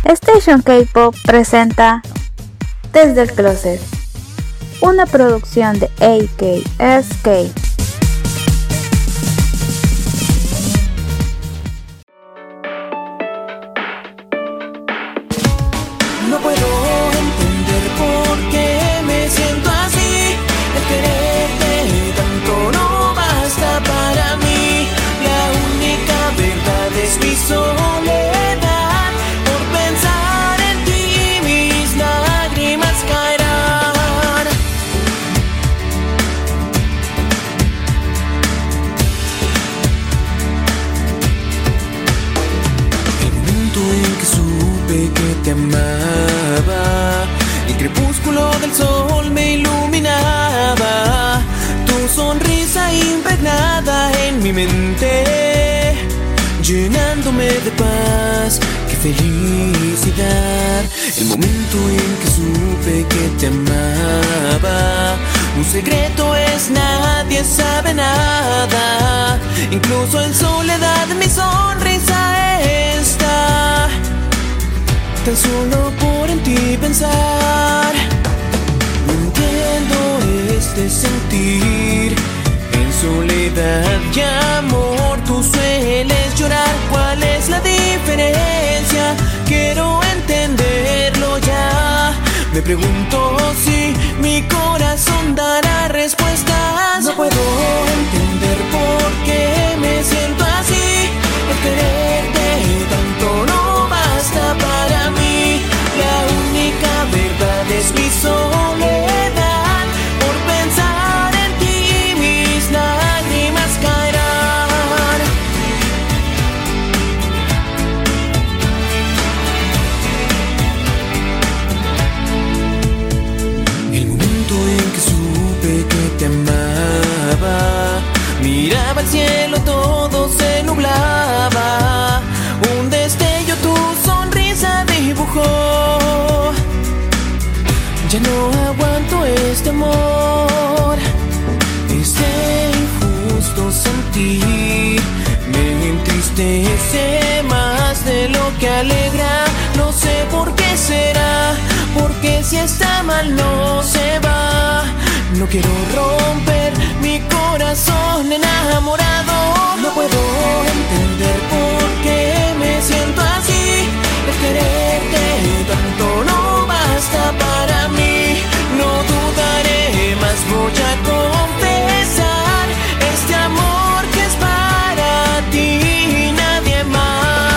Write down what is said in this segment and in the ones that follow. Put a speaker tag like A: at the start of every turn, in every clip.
A: Station K-Pop presenta Desde el Closet, una producción de AKSK.
B: No puedo entender por qué me siento así. El quererte tanto no basta para mí. La única verdad es mi soledad. Por pensar en ti mis lágrimas caerán. El momento en que supe que te amaba, el crepúsculo del sol me iluminaba, tu sonrisa impregnada en mi mente, llenándome de paz, qué felicidad. El momento en que supe que te amaba, un secreto es nadie sabe nada, incluso en soledad mi sonrisa está. Tan solo por en ti pensar, no entiendo este sentir. En soledad y amor tú sueles llorar. ¿Cuál es la diferencia? Quiero entenderlo ya. Me pregunto si mi corazón dará respuestas. No puedo entender por qué me siento así. El quererte tanto no basta para mí. La única verdad es mi soledad. Por pensar en ti mis lágrimas caerán. El momento en que supe que te amaba, miraba el cielo, todo se nublaba. Un destello tu sonrisa dibujó. Ya no aguanto este amor, este injusto sentir. Me entristece más de lo que alegra. No sé por qué será, porque si está mal no se va. No quiero romper mi corazón enamorado. No puedo entender por qué me siento así. El quererte tanto no basta para mí. No dudaré más, voy a confesar este amor que es para ti y nadie más.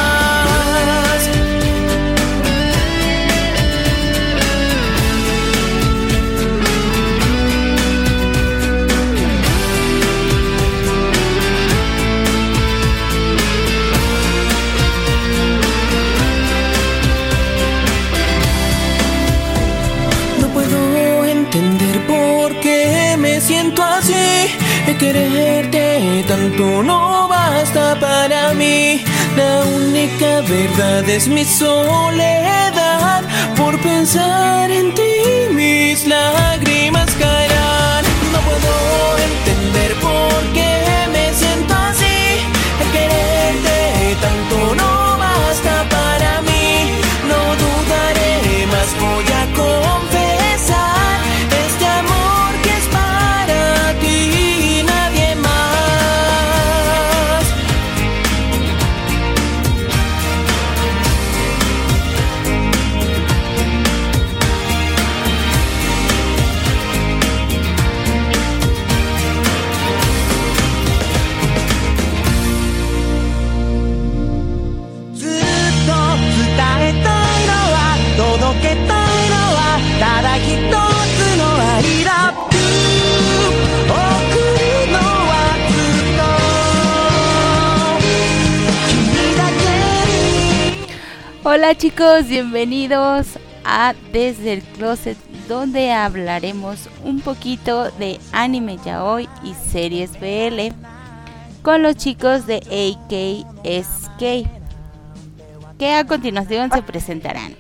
B: Entender por qué me siento así. El quererte tanto no basta para mí. La única verdad es mi soledad. Por pensar en ti mis lágrimas caerán. No puedo entender por qué me siento así. El quererte tanto no basta para mí. No dudaré más, voy a confesar este amor que es para ti y nadie más.
A: Hola chicos, bienvenidos a Desde el Closet, donde hablaremos un poquito de anime yaoi y series BL con los chicos de AKSK, que a continuación se presentarán.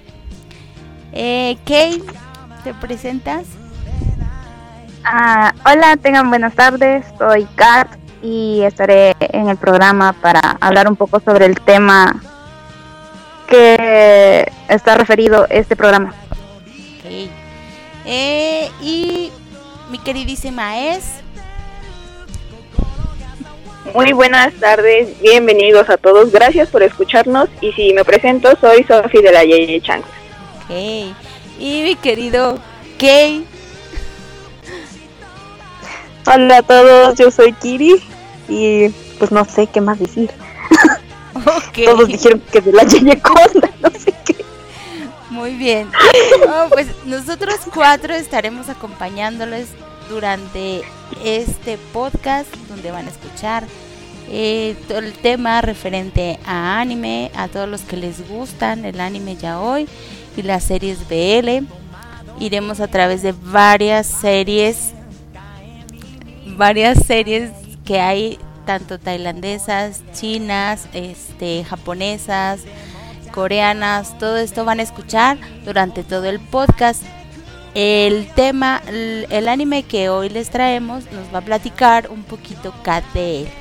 A: Kay, ¿te presentas?
C: Hola, tengan buenas tardes, soy Kat y estaré en el programa para hablar un poco sobre el tema que está referido este programa.
A: Ok. Y mi queridísima es...
D: Muy buenas tardes, bienvenidos a todos, gracias por escucharnos. Y si me presento, soy Sofi de la Yeye Chancla.
A: Ok. Y mi querido Kay.
E: Hola a todos, yo soy Kiri y pues no sé qué más decir.
A: Ok.
E: Todos dijeron que de la Yeye Conda, no sé qué.
A: Muy bien. Pues nosotros 4 estaremos acompañándoles durante este podcast, donde van a escuchar todo el tema referente a anime, a todos los que les gustan el anime yaoi y las series BL. Iremos a través de varias series que hay, tanto tailandesas, chinas, japonesas, coreanas. Todo esto van a escuchar durante todo el podcast. El tema, el anime que hoy les traemos, nos va a platicar un poquito Kat de él.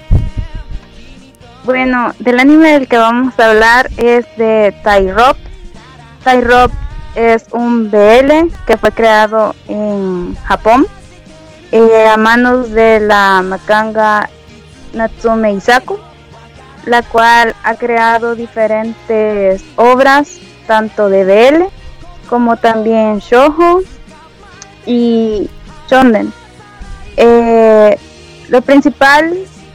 C: Bueno, del anime del que vamos a hablar es de Tai Rob. Tai Rob es un BL que fue creado en Japón a manos de la mangaka Natsume Isaku, la cual ha creado diferentes obras, tanto de BL como también shoujo y shonen. Lo principal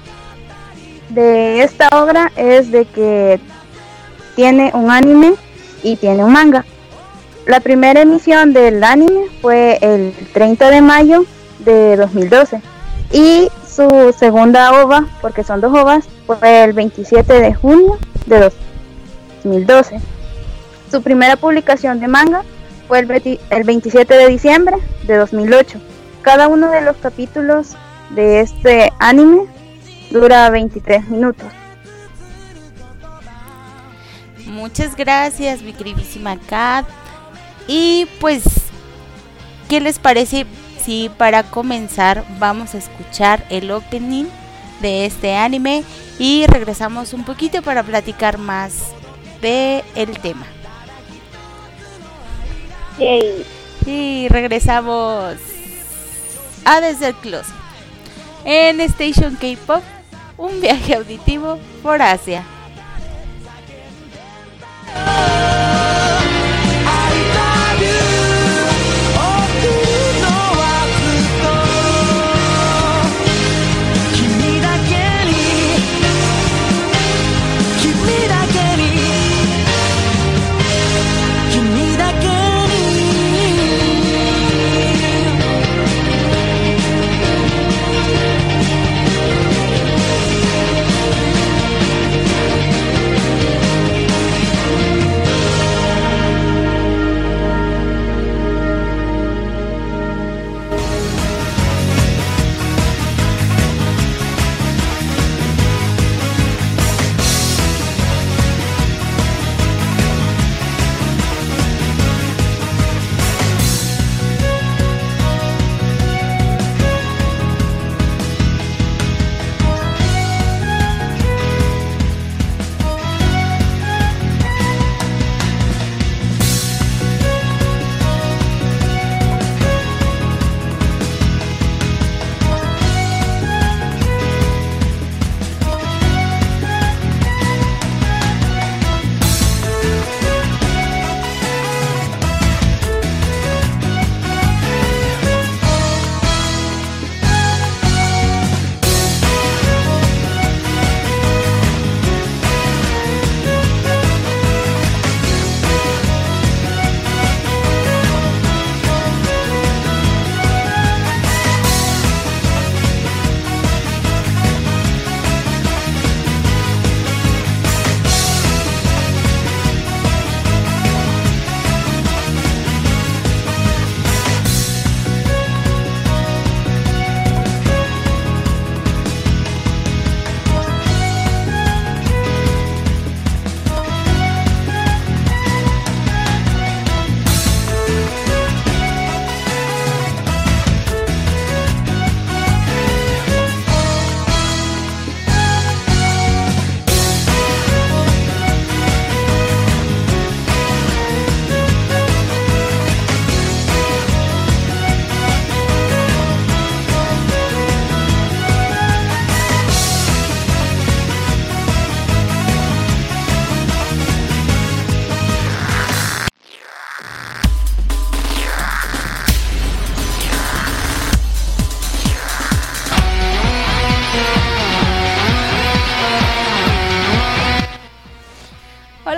C: de esta obra es de que tiene un anime y tiene un manga. La primera emisión del anime fue el 30 de mayo de 2012 y su segunda ova, porque son 2 ovas, fue el 27 de junio de 2012. Su primera publicación de manga fue el 27 de diciembre de 2008. Cada uno de los capítulos de este anime dura 23 minutos.
A: Muchas gracias, mi queridísima Kat. Y pues, ¿qué les parece si para comenzar vamos a escuchar el opening de este anime y regresamos un poquito para platicar más de el tema?
D: Yay.
A: Y regresamos a Desde el Closet en Station K-Pop, un viaje auditivo por Asia.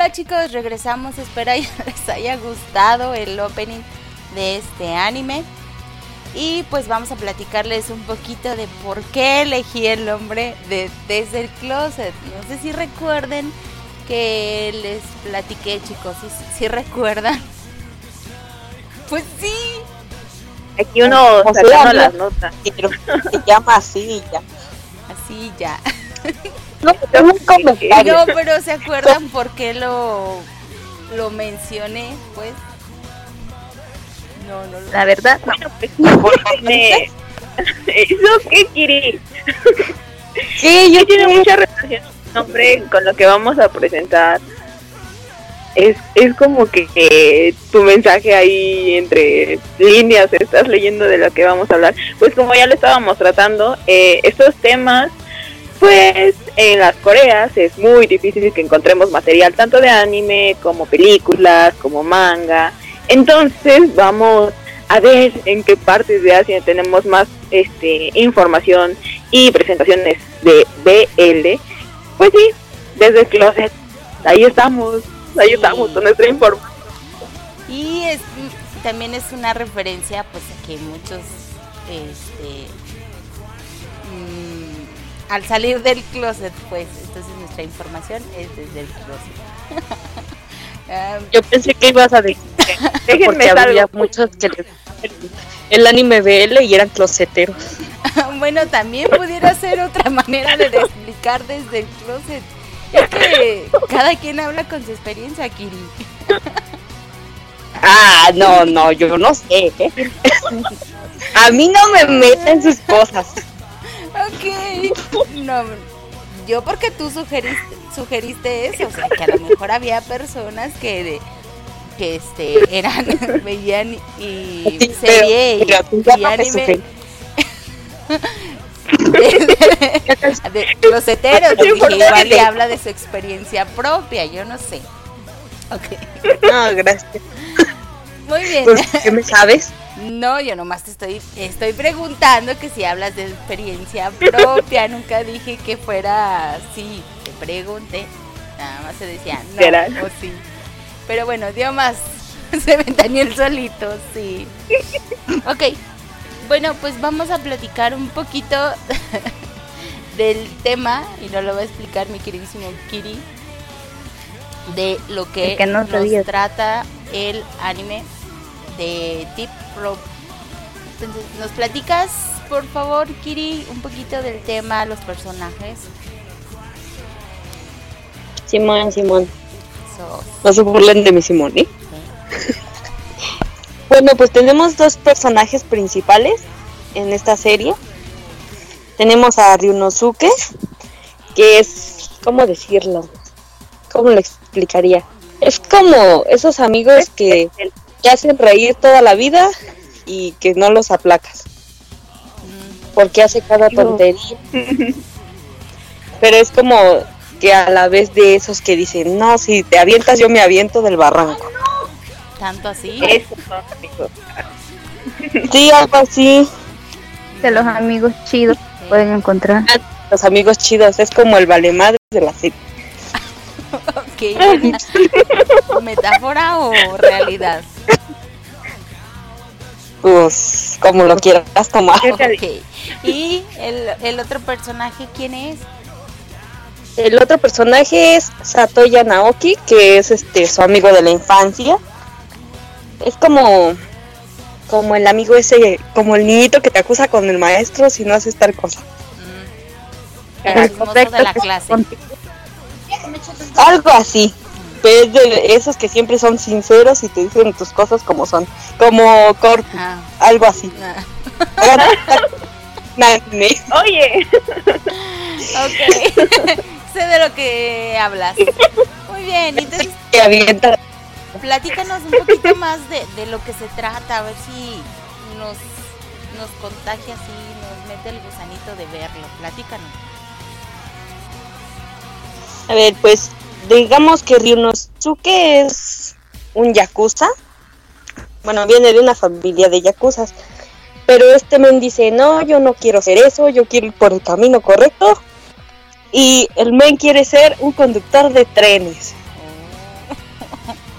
A: Hola chicos, regresamos, espero que les haya gustado el opening de este anime. Y pues vamos a platicarles un poquito de por qué elegí el nombre de Desde el Closet. No sé si recuerden que les platiqué, chicos, si recuerdan. Pues sí.
D: Aquí uno sacando las notas.
E: Pero se llama así ya.
A: Así ya.
E: No, tengo un comentario.
A: No, pero ¿se acuerdan por qué lo mencioné? Pues no.
C: La verdad, no.
D: Tiene... ¿Eso qué, Kiri?
E: Sí, yo
D: Tiene mucha relación el nombre con lo que vamos a presentar. Es como que tu mensaje ahí entre líneas estás leyendo de lo que vamos a hablar. Pues como ya lo estábamos tratando, estos temas, pues en las Coreas es muy difícil que encontremos material tanto de anime como películas, como manga. Entonces vamos a ver en qué partes de Asia tenemos más información y presentaciones de BL. Pues sí, desde el closet, ahí estamos con nuestra información.
A: Y también es una referencia pues a que muchos al salir del closet, pues entonces nuestra información es desde el closet.
E: Yo pensé que ibas a decir porque había muchos que les el anime BL y eran closeteros.
A: Bueno, también pudiera ser otra manera de explicar desde el closet. Es que cada quien habla con su experiencia, Kiri.
E: No, yo no sé. A mí no me meten sus cosas.
A: Ok. No, yo porque tú sugeriste eso, o sea, que a lo mejor había personas que eran veían y
E: Sí,
A: serie
E: pero tú ya
A: y
E: no me
A: anime
E: sugerí.
A: de closeteros, dije, igual le habla de su experiencia propia, yo no sé. Ok.
E: No, gracias.
A: Muy bien.
E: Pues, ¿qué me sabes?
A: No, yo nomás te estoy preguntando que si hablas de experiencia propia. Nunca dije que fuera así. Te pregunté. Nada más se decía no
D: ¿será?
A: o sí. Pero bueno, dio más. Se ventaneó el solito, sí. Ok. Bueno, pues vamos a platicar un poquito del tema. Y no lo va a explicar mi queridísimo Kiri. De lo que
C: no
A: nos trata el anime de Deep Rope. Entonces, ¿nos platicas, por favor, Kiri, un poquito del tema, los personajes?
E: Simón.
A: So,
E: No se burlen de mi Simón, ¿eh? Bueno, pues tenemos dos personajes principales en esta serie. Tenemos a Ryunosuke, que es, ¿cómo decirlo? ¿Cómo lo explicaría? Es como esos amigos que te hacen reír toda la vida y que no los aplacas. Porque hace cada tontería. Pero es como que a la vez de esos que dicen, no, si te avientas yo me aviento del barranco.
A: ¿tanto así?
D: Esos son amigos.
E: Sí, algo así.
C: De los amigos chidos pueden encontrar.
E: Los amigos chidos, es como el valemadre de la serie.
A: Ok, ¿metáfora o realidad?
E: Pues, como lo quieras tomar.
A: Ok, ¿y el otro personaje quién es?
E: El otro personaje es Satoya Naoki, que es su amigo de la infancia. Es como el amigo ese, como el niñito que te acusa con el maestro si no haces tal cosa.
A: El chismoso de la clase.
E: Algo así. Pero es de esos que siempre son sinceros y te dicen tus cosas como son. Como Corp, algo así.
D: Oye.
A: Ok. Sé de lo que hablas. Muy bien, entonces
E: Que avienta.
A: platícanos un poquito más de lo que se trata, a ver si nos contagia así, nos mete el gusanito de verlo. Platícanos.
E: A ver, pues digamos que Ryunosuke es un yakuza. Bueno, viene de una familia de yakuzas. Pero men dice, no, yo no quiero hacer eso, yo quiero ir por el camino correcto. Y el men quiere ser un conductor de trenes.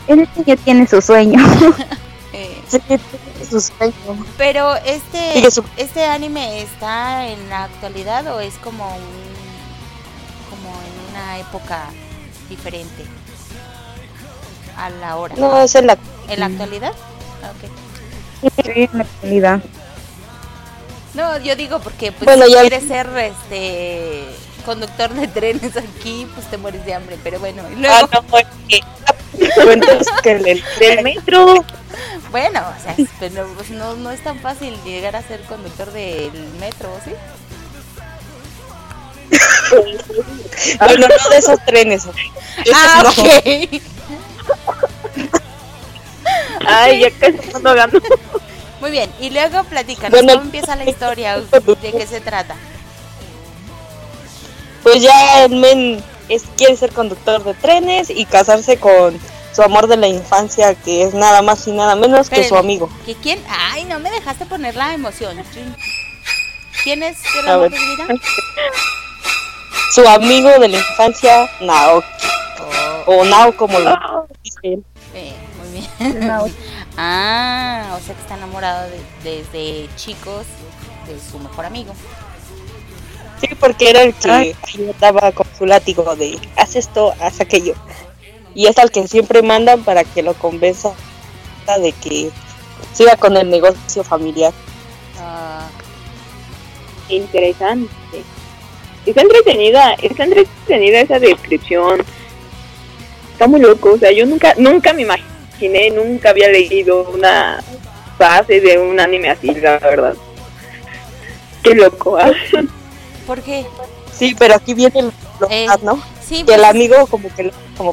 C: El niño tiene su sueño.
E: Sí, tiene su sueño.
A: Pero
E: Sigue su-
A: este anime está en la actualidad o es como como en una época diferente a la hora.
E: No, es en la...
A: ¿En la actualidad? Ok.
C: Sí, en la actualidad.
A: No, yo digo porque pues
E: Bueno,
A: si
E: ya-
A: quieres ser conductor de trenes aquí, pues te mueres de hambre, pero bueno, y luego,
E: Ah, no, es que... Cuentas que el
D: Del metro.
A: bueno, o sea, pero pues, no es tan fácil llegar a ser conductor del metro, ¿sí?
E: Bueno, no de esos trenes.
A: Ah,
E: no.
A: ok.
D: Ay, ya casi no ganó.
A: Muy bien, y luego platícanos,
E: Bueno,
A: ¿cómo empieza la historia? ¿De qué se trata?
E: Pues ya el men quiere ser conductor de trenes y casarse con su amor de la infancia, que es nada más y nada menos que su
A: Espérenme,
E: amigo.
A: ¿que quién? Ay, no me dejaste poner la emoción. ¿Quién es el
E: A
A: amor
E: ver.
A: de mi vida?
E: Su amigo de la infancia, Naoki. O Nao, como lo dicen.
A: Muy bien. Ah, o sea que está enamorado desde chicos de su mejor amigo.
E: Sí, porque era el que ayudaba con su látigo de haz esto, haz aquello. Y es al que siempre mandan para que lo convenza de que siga con el negocio familiar.
A: Ah,
D: Interesante. Está entretenida esa descripción. Está muy loco, o sea, yo nunca me imaginé, nunca había leído una fase de un anime así, la verdad. Qué loco, ¿ah?
A: ¿por qué?
E: Sí, pero aquí viene lo más, ¿no?
A: Sí,
E: Que
A: pues,
E: el amigo como que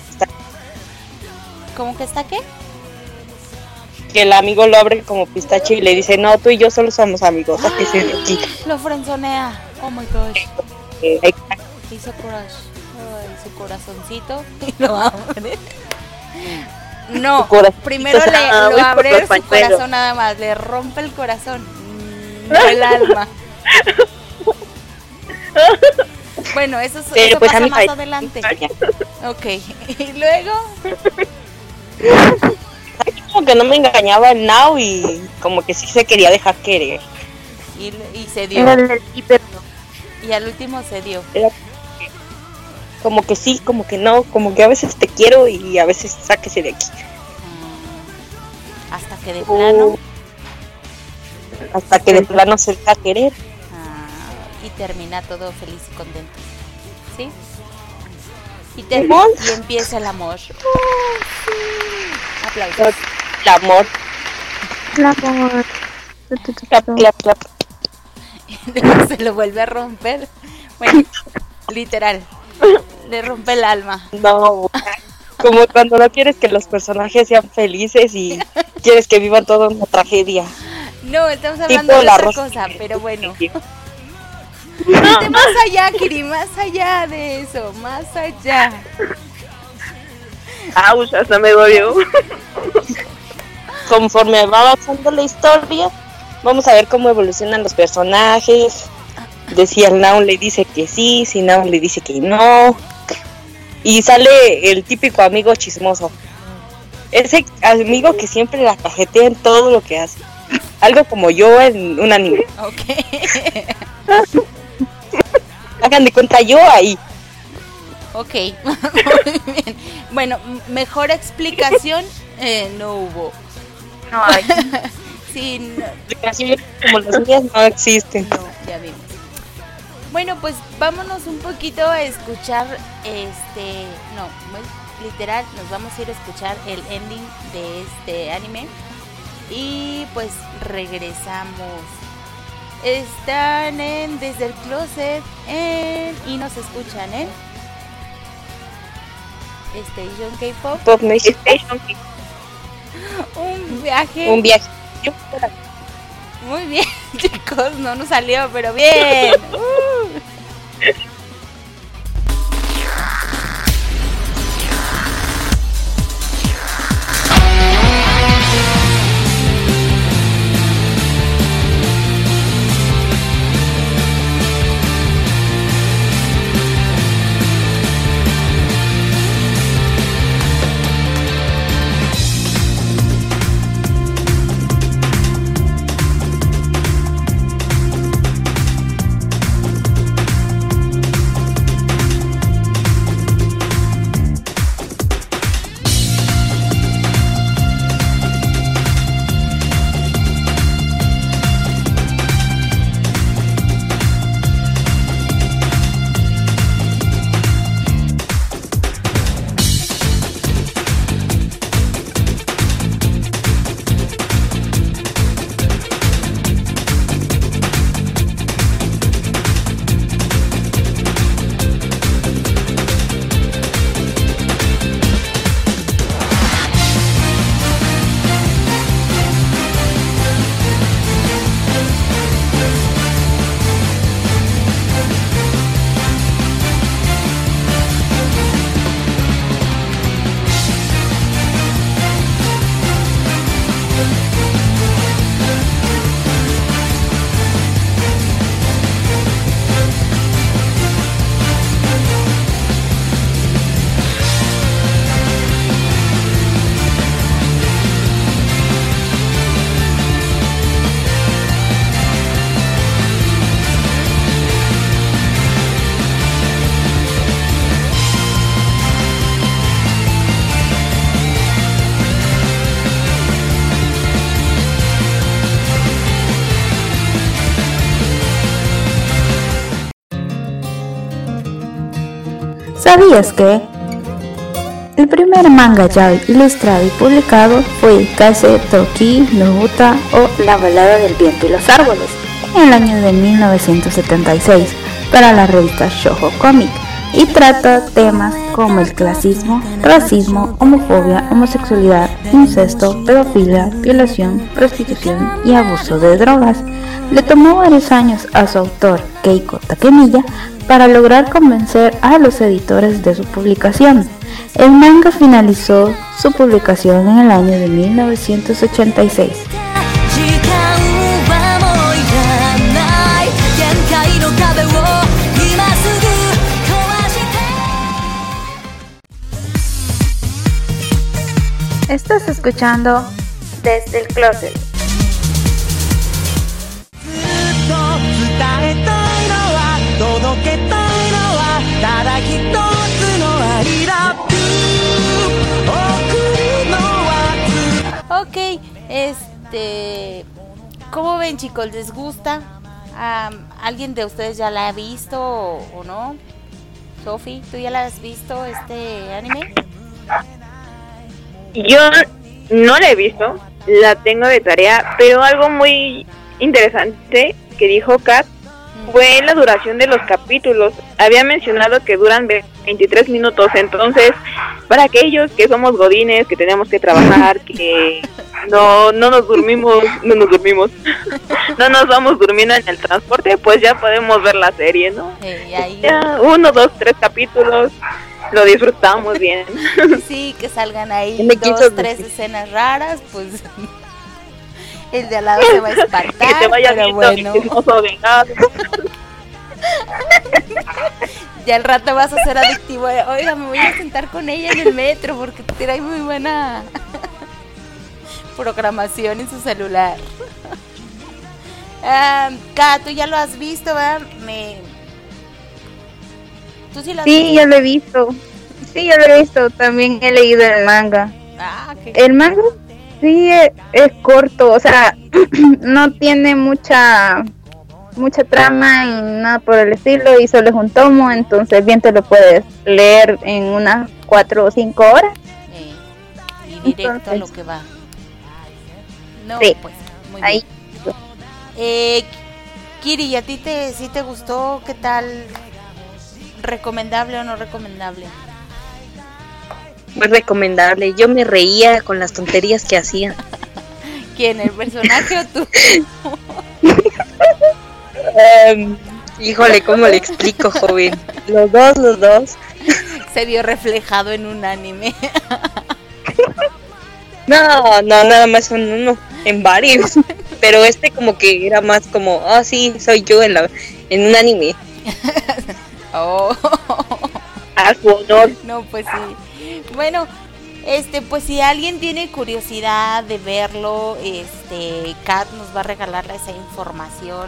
A: ¿cómo que está qué?
E: que el amigo lo abre como pistache y le dice, no, tú y yo solo somos amigos, sáquese de aquí.
A: Lo frenzonea. Oh my gosh.
E: Exacto.
A: Hizo corazón. Ay, su corazoncito. Y lo abre. No,
E: Su corazoncito,
A: primero
E: o sea,
A: lo
D: voy por
A: abre
D: los
A: su
D: pañuelos.
A: corazón nada más. Le rompe el corazón. No el alma. Bueno, eso
E: Pero pues
A: pasa
E: a mí
A: más
E: parece-
A: adelante. Ok. Y luego.
E: Como que no me engañaba el Nao y como que sí se quería dejar querer.
A: Y se dio.
C: Era el hiper.
A: Y al último se dio.
E: Como que sí, como que no, como que a veces te quiero y a veces sáquese de aquí.
A: Hasta que de plano.
E: Hasta que de plano se deja querer.
A: Y termina todo feliz y contento. ¿Sí? Y
E: Simón.
A: y empieza el amor. Sí. Aplausos.
E: El amor. Clap, clap, clap.
A: Luego se lo vuelve a romper. Bueno, literal. Le rompe el alma.
E: No, como cuando no quieres que los personajes sean felices y quieres que vivan toda una tragedia.
A: No, estamos
E: Tipo
A: hablando de
E: la
A: otra
E: rosa.
A: cosa, pero bueno. Vete más allá, Kiri, más allá de eso, más allá.
D: Ouch, hasta me dolió.
E: Conforme va avanzando la historia, vamos a ver cómo evolucionan los personajes. De si el Nao le dice que sí, si Nao le dice que no. Y sale el típico amigo chismoso. Ese amigo que siempre la cajetea en todo lo que hace. Algo como yo en un anime.
A: Ok.
E: Hagan de cuenta yo ahí.
A: Ok. Muy bien. Bueno, mejor explicación no hubo.
C: No hay.
A: Sí, no,
E: Explicaciones como las mías no existen.
A: no, ya vimos. Bueno, pues vámonos un poquito a escuchar literal, nos vamos a ir a escuchar el ending de este anime y pues regresamos. Están en Desde el Closet y nos escuchan en Station K-Pop,
E: Pop México,
A: un viaje.
E: un viaje.
A: Muy bien, chicos, no nos salió, pero bien.
C: ¿Sabías que? El primer manga yaoi ilustrado y publicado fue Kase Toki no Uta o La balada del viento y los árboles en el año de 1976 para la revista Shoujo Comic y trata temas como el clasismo, racismo, homofobia, homosexualidad, incesto, pedofilia, violación, prostitución y abuso de drogas. Le tomó varios años a su autor, Keiko Takemiya, para lograr convencer a los editores de su publicación. El manga finalizó su publicación en el año de 1986. Estás escuchando Desde el Closet.
A: Ok, ¿cómo ven, chicos? ¿Les gusta? ¿Alguien de ustedes ya la ha visto o no? Sofi, ¿tú ya la has visto este anime?
D: Yo no la he visto, la tengo de tarea, pero algo muy interesante que dijo Kat fue la duración de los capítulos. Había mencionado que duran 23 minutos, entonces para aquellos que somos godines, que tenemos que trabajar, que no nos vamos durmiendo en el transporte, pues ya podemos ver la serie, ¿no? Ya 1, 2, 3 capítulos, lo disfrutamos bien.
A: Sí, que salgan ahí 2, 3 escenas raras, pues el de al lado se va a espantar,
D: que te vaya
A: pero
D: bueno.
A: Ya al rato vas a ser adictivo. Oiga, me voy a sentar con ella en el metro porque trae muy buena programación en su celular. Kat, tú ya lo has visto, ¿verdad? ¿Tú sí lo has visto?
C: Sí, yo lo he visto. Sí, yo lo he visto. También he leído el manga. El manga sí es corto, o sea, no tiene mucha trama y nada por el estilo, y solo es un tomo, entonces bien te lo puedes leer en unas 4 o 5 horas.
A: Y directo entonces, a lo que va. No,
C: sí,
A: pues, muy
C: ahí.
A: Bien. Kiri, ¿a ti sí te gustó? ¿Qué tal? ¿Recomendable o no recomendable?
E: Muy recomendable. Yo me reía con las tonterías que hacía.
A: ¿Quién? ¿El personaje o tú?
E: Híjole, ¿cómo le explico, joven? Los dos.
A: Se vio reflejado en un anime.
E: No, nada más uno, en varios. Pero como que era más como, sí, soy yo en un anime.
A: Oh.
D: A su honor.
A: No, pues sí. Bueno, pues si alguien tiene curiosidad de verlo, Kat nos va a regalar esa información.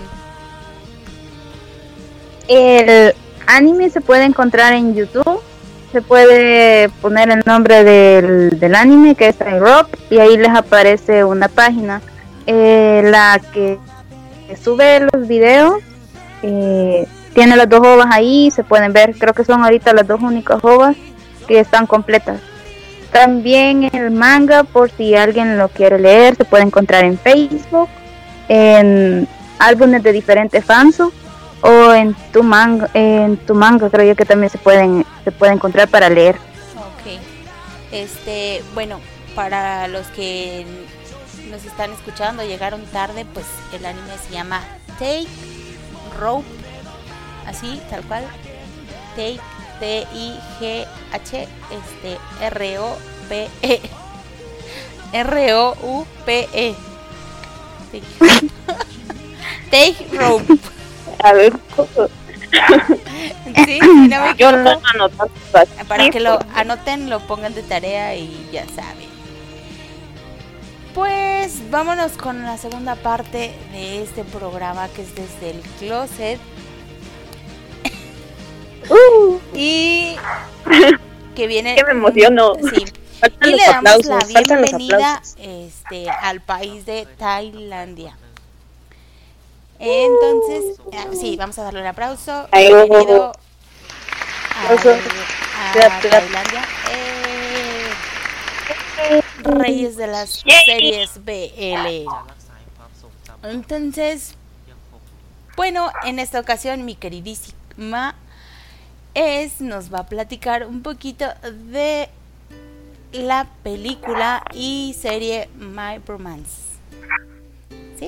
C: El anime se puede encontrar en YouTube. Se puede poner el nombre del anime, que es iRock, y ahí les aparece una página. La que sube los videos tiene las 2 ovas ahí, se pueden ver. Creo que son ahorita las 2 únicas ovas que están completas. También el manga, por si alguien lo quiere leer, se puede encontrar en Facebook, en álbumes de diferentes fansos, o en tu manga creo yo que también se puede encontrar para leer.
A: Ok. Bueno, para los que nos están escuchando, llegaron tarde, pues el anime se llama Take Rope, así, tal cual. Take, T-I-G-H, R-O-P-E. R-O-U-P-E. Take Rope.
D: A ver.
A: Sí, no me
D: yo no anoto.
A: Para que lo anoten, lo pongan de tarea y ya saben. Pues vámonos con la segunda parte de este programa, que es Desde el Closet. Y que viene.
D: Que me emociono.
A: Sí. Y le damos la bienvenida al país de Tailandia. Entonces, sí, vamos a darle un aplauso. Bienvenido Tailandia. Reyes de las series BL. Entonces, bueno, en esta ocasión mi queridísima nos va a platicar un poquito de la película y serie My Bromance. ¿Sí?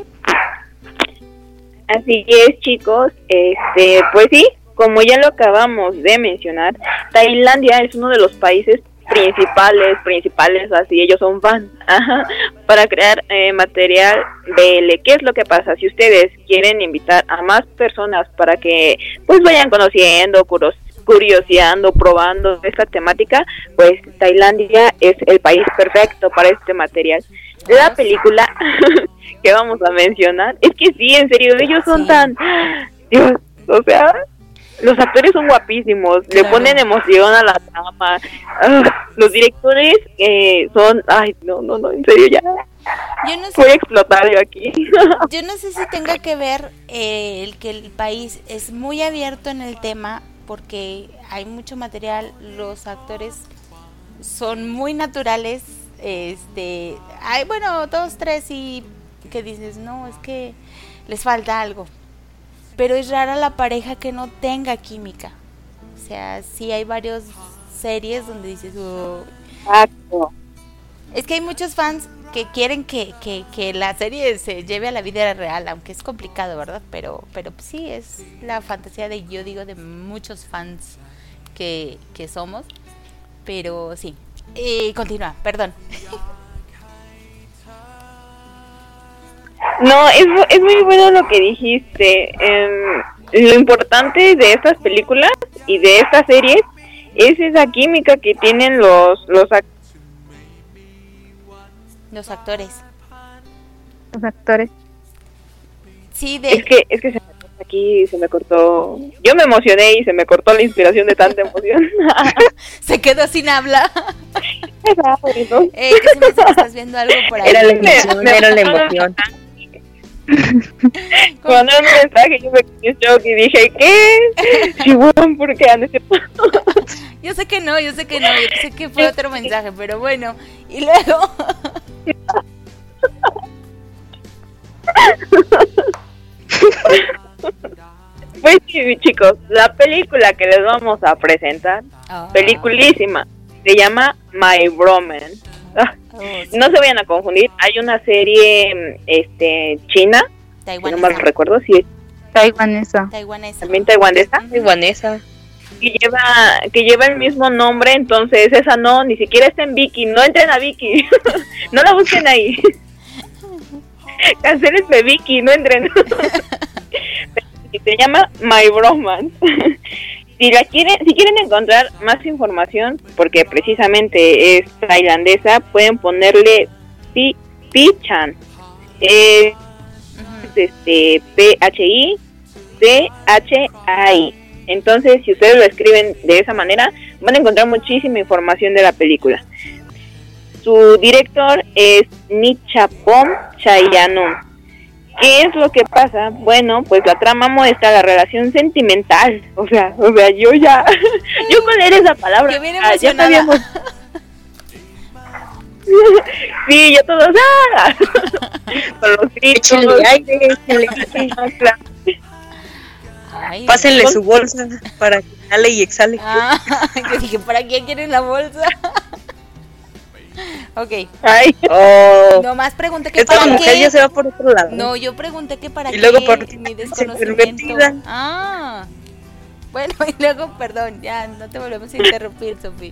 D: Así es, chicos. Pues sí, como ya lo acabamos de mencionar, Tailandia es uno de los países principales, así ellos son fans, para crear material BL. ¿Qué es lo que pasa? Si ustedes quieren invitar a más personas para que pues vayan conociendo, curioseando, probando esta temática, pues Tailandia es el país perfecto para este material. La película que vamos a mencionar, es que sí, en serio, ellos son tan... Dios, o sea... Los actores son guapísimos, le ponen emoción a la trama. Los directores son... Ay, no, en serio, ya.
A: Yo no sé,
D: voy a explotar yo aquí.
A: Yo no sé si tenga que ver el que el país es muy abierto en el tema, porque hay mucho material, los actores son muy naturales. Hay, bueno, 2, 3 y que dices, no, es que les falta algo. Pero es rara la pareja que no tenga química. O sea, sí hay varias series donde dices...
D: Exacto.
A: Es que hay muchos fans que quieren que la serie se lleve a la vida real, aunque es complicado, ¿verdad? Pero sí, es la fantasía de muchos fans que somos. Pero sí. Continúa, perdón.
D: No, es muy bueno lo que dijiste. Lo importante de estas películas y de estas series es esa química que tienen los actores.
A: Los actores. Sí,
D: Es que se me cortó. Yo me emocioné y se me cortó la inspiración de tanta emoción.
A: Se quedó sin habla.
D: ¿No?
A: Que si me estás viendo algo por ahí.
E: Era la emoción.
D: Cuando un mensaje yo me quedé en shock y dije, ¿qué? Chibón, ¿por qué andes?
A: Yo sé que no, yo sé que fue otro mensaje, pero bueno, y luego...
D: Pues sí, chicos, la película que les vamos a presentar, peliculísima, se llama My Bromance.
A: Sí.
D: No se vayan a confundir, hay una serie china,
A: Taiwanesa.
D: no me recuerdo si es
C: Taiwanesa.
D: también taiwanesa, que lleva el mismo nombre, entonces esa no, ni siquiera está en Viki, no entren a Viki, no la busquen ahí, cancelenme Viki, no entren. Se llama My Bromance. Si quieren encontrar más información, porque precisamente es tailandesa, pueden ponerle Pichan. PHICHAI. Entonces, si ustedes lo escriben de esa manera, van a encontrar muchísima información de la película. Su director es Nichapom Chayanum. ¿Qué es lo que pasa? Bueno, pues la trama muestra la relación sentimental. O sea, yo con leer esa palabra,
A: que viene
D: ya sabíamos. Sí, yo todos, con los gritos.
E: Pásenle su bolsa para que inhale y exhale.
A: Yo dije, ¿para quién quieren la bolsa? Ok.
D: Ay.
A: Nomás pregunté que
E: esta
A: para
E: mujer
A: qué.
E: Ya se va por otro lado.
A: No, yo pregunté que para
E: y
A: qué.
E: Luego por
A: mi desconocimiento. Bueno, y luego, perdón, ya no te volvemos a interrumpir, Sofía.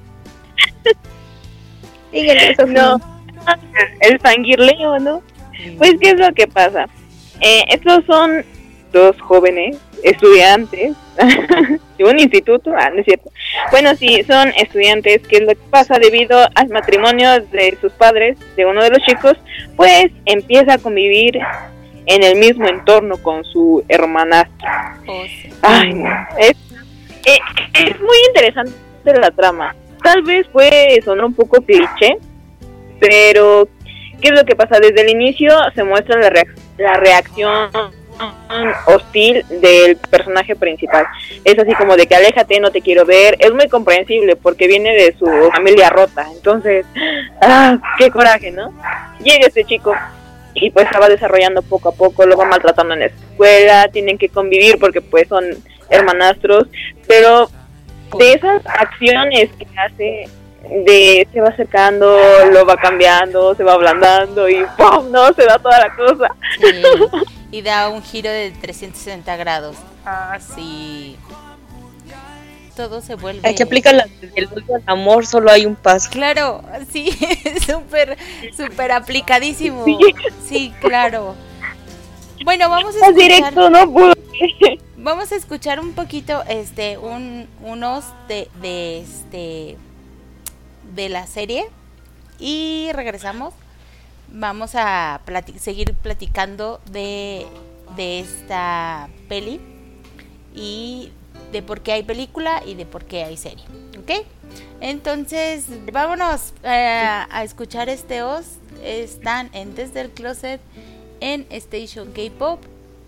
C: Síguele, Sofía.
D: No, el fangirleo, ¿no? Pues, ¿qué es lo que pasa? Estos son dos jóvenes estudiantes de un instituto, no es cierto. Bueno, sí, son estudiantes. ¿Qué es lo que pasa? Debido al matrimonio de sus padres, de uno de los chicos, pues empieza a convivir en el mismo entorno con su hermanastro.
A: Sí.
D: Ay, no. Es muy interesante la trama. Tal vez puede sonar un poco cliché, pero ¿qué es lo que pasa? Desde el inicio se muestra la reacción hostil del personaje principal. Es así como de que aléjate, no te quiero ver. Es muy comprensible porque viene de su familia rota. Entonces, qué coraje, ¿no? Llega este chico y pues se va desarrollando poco a poco, lo va maltratando en la escuela, tienen que convivir porque pues son hermanastros, pero de esas acciones que hace, se va acercando, lo va cambiando, se va ablandando y ¡pum! No, se da toda la cosa.
A: Sí, y da un giro de 360 grados. Sí. Todo se vuelve...
E: Hay que aplicar el odio al amor, solo hay un paso.
A: Claro, sí, súper aplicadísimo. Sí, claro. Bueno, vamos a escuchar...
D: directo, no pudo.
A: Vamos a escuchar un poquito, unos de la serie y regresamos. Vamos a seguir platicando de esta peli y de por qué hay película y de por qué hay serie, ¿ok? Entonces, vámonos a escuchar este OS. Están en Desde el Closet en Station K-Pop.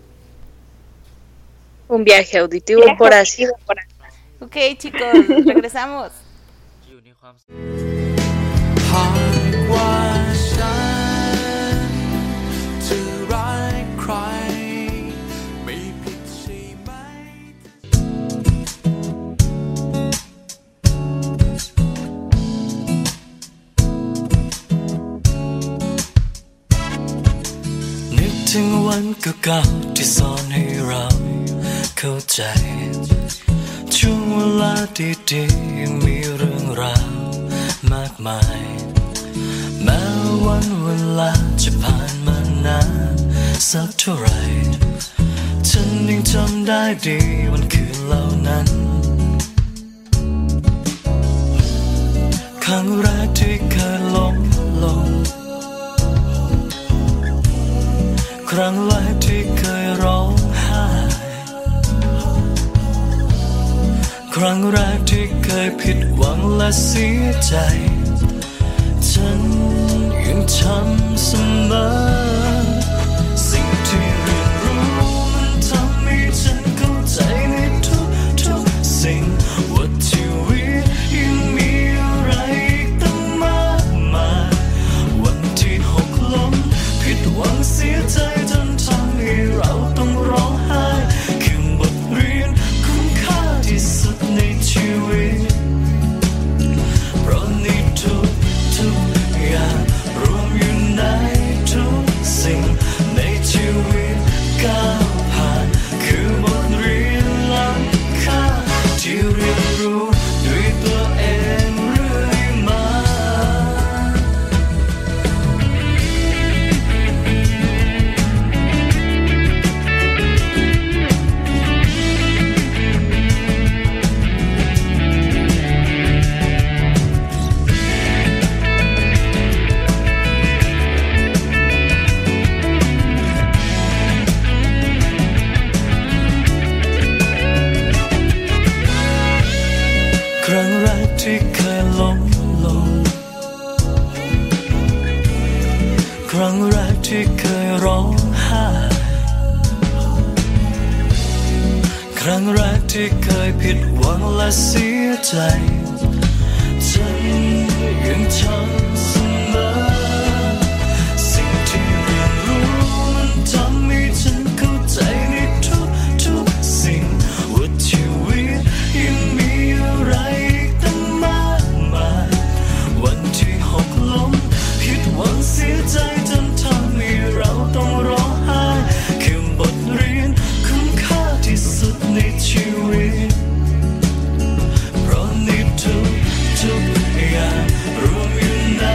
E: Un viaje auditivo por Asia.
A: Ok, chicos, regresamos.
B: นึกถึงวันเก่าๆที่สอนให้เราเข้าใจช่วงเวลาดีๆยังมีเรื่องราวมากมายแม้วันเวลาจะผ่านมานานสักเท่าไรฉันยังจำได้ดีวันคืนเหล่านั้นครั้งแรกที่เคยล้มลงครั้งแรกที่เคยร้องไห้ครั้งแรกที่เคยผิดหวังและเสียใจฉันยังจำเสมอสิ่งที่เรียนรู้มันทำให้ฉันเข้าใจในทุกสิ่งว่าชีวิตยังมีอะไรตั้งมากมายวันที่หกล้มผิดหวังเสียใจจนทำให้เราต้องร้องไห้คือบทเรียนคุ้มค่าที่สุดในชีวิตเพราะในทุกอย่างรวมอยู่ในทุกสิ่งในชีวิตก้าวผ่านคือบทเรียนล้ำค่าที่เรียนรู้ด้วยตัวเองเรื่อยมาครั้งแรกที่เคยล้มลงครั้งแรกที่เคยร้องไห้ครั้งแรกที่เคยผิดหวังและเสียใจฉันยังจำเสมอสิ่งที่เรียนรู้มันทำให้ฉันเข้าใจในทุกสิ่งว่าชีวิตยังมีอะไรตั้งมากมายวันที่หกล้มผิดหวังเสียใจจนทำให้เราต้องร้องไห้คือบทเรียนคุ้มค่าที่สุดในชีวิตเพราะในทุกอย่างรวมอยู่ใน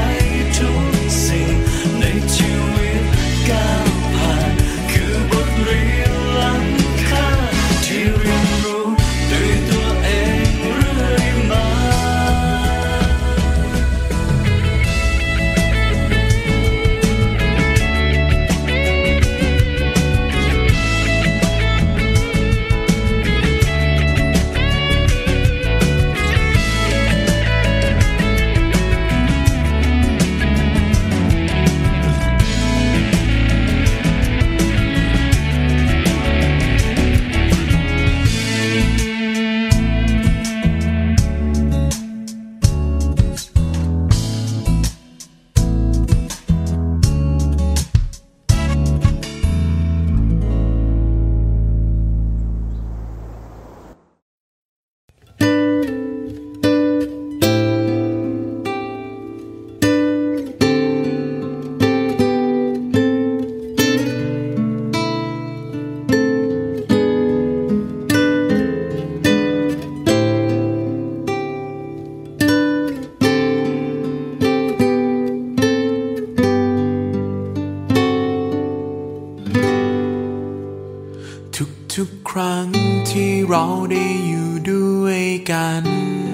B: ครั้งที่เราได้อยู่ด้วยกัน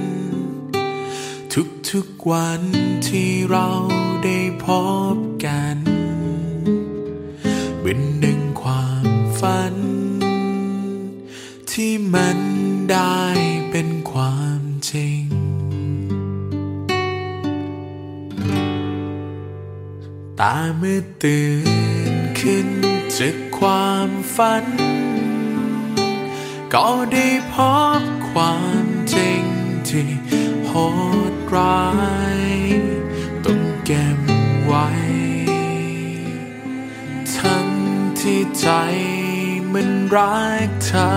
B: ทุกๆวันที่เราได้พบกันเป็นดังความฝันที่มันได้เป็นความจริงตาเมื่อตื่นขึ้นจากความฝันก็ได้พบความจริงที่โหดร้ายต้องเก็บไว้ทั้งที่ใจมันรักเธอ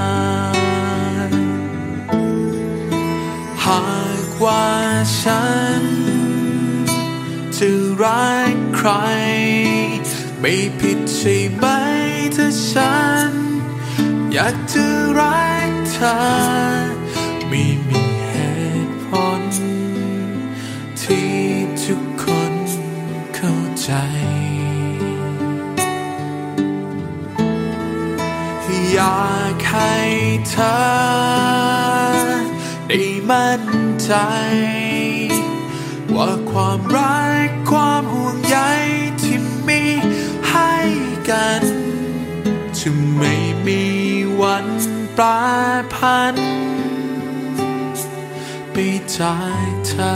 B: หากว่าฉันจะรักใครไม่ผิดใช่ไหมถ้าฉันอยากจะรักเธอไม่มีเหตุผลที่ทุกคนเข้าใจอยากให้เธอได้มั่นใจว่าความรักความห่วงใยที่มีให้กันจะไม่มีวันแปรผันไปจากเธอ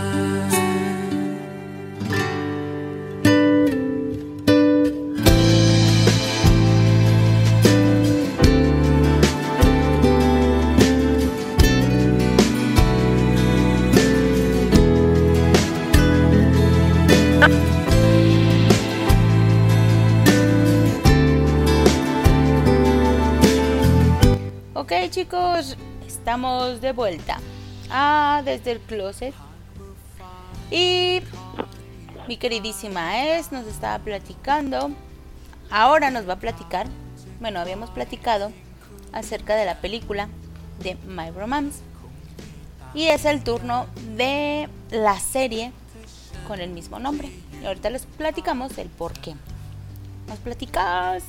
A: Ok, chicos, estamos de vuelta desde el closet. Y mi queridísima nos estaba platicando. Ahora nos va a platicar. Bueno, habíamos platicado acerca de la película de My Bromance. Y es el turno de la serie con el mismo nombre. Y ahorita les platicamos el por qué. ¿Nos platicas?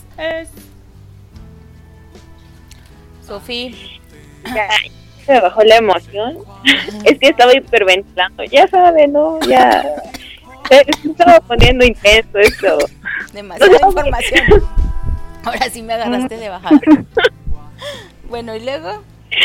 A: Sofía.
D: Ya me bajó la emoción. Es que estaba hiperventilando. Ya saben, ¿no? Ya. Estaba poniendo intenso esto.
A: Demasiada información. Ahora sí me agarraste de bajada. Bueno, ¿y luego?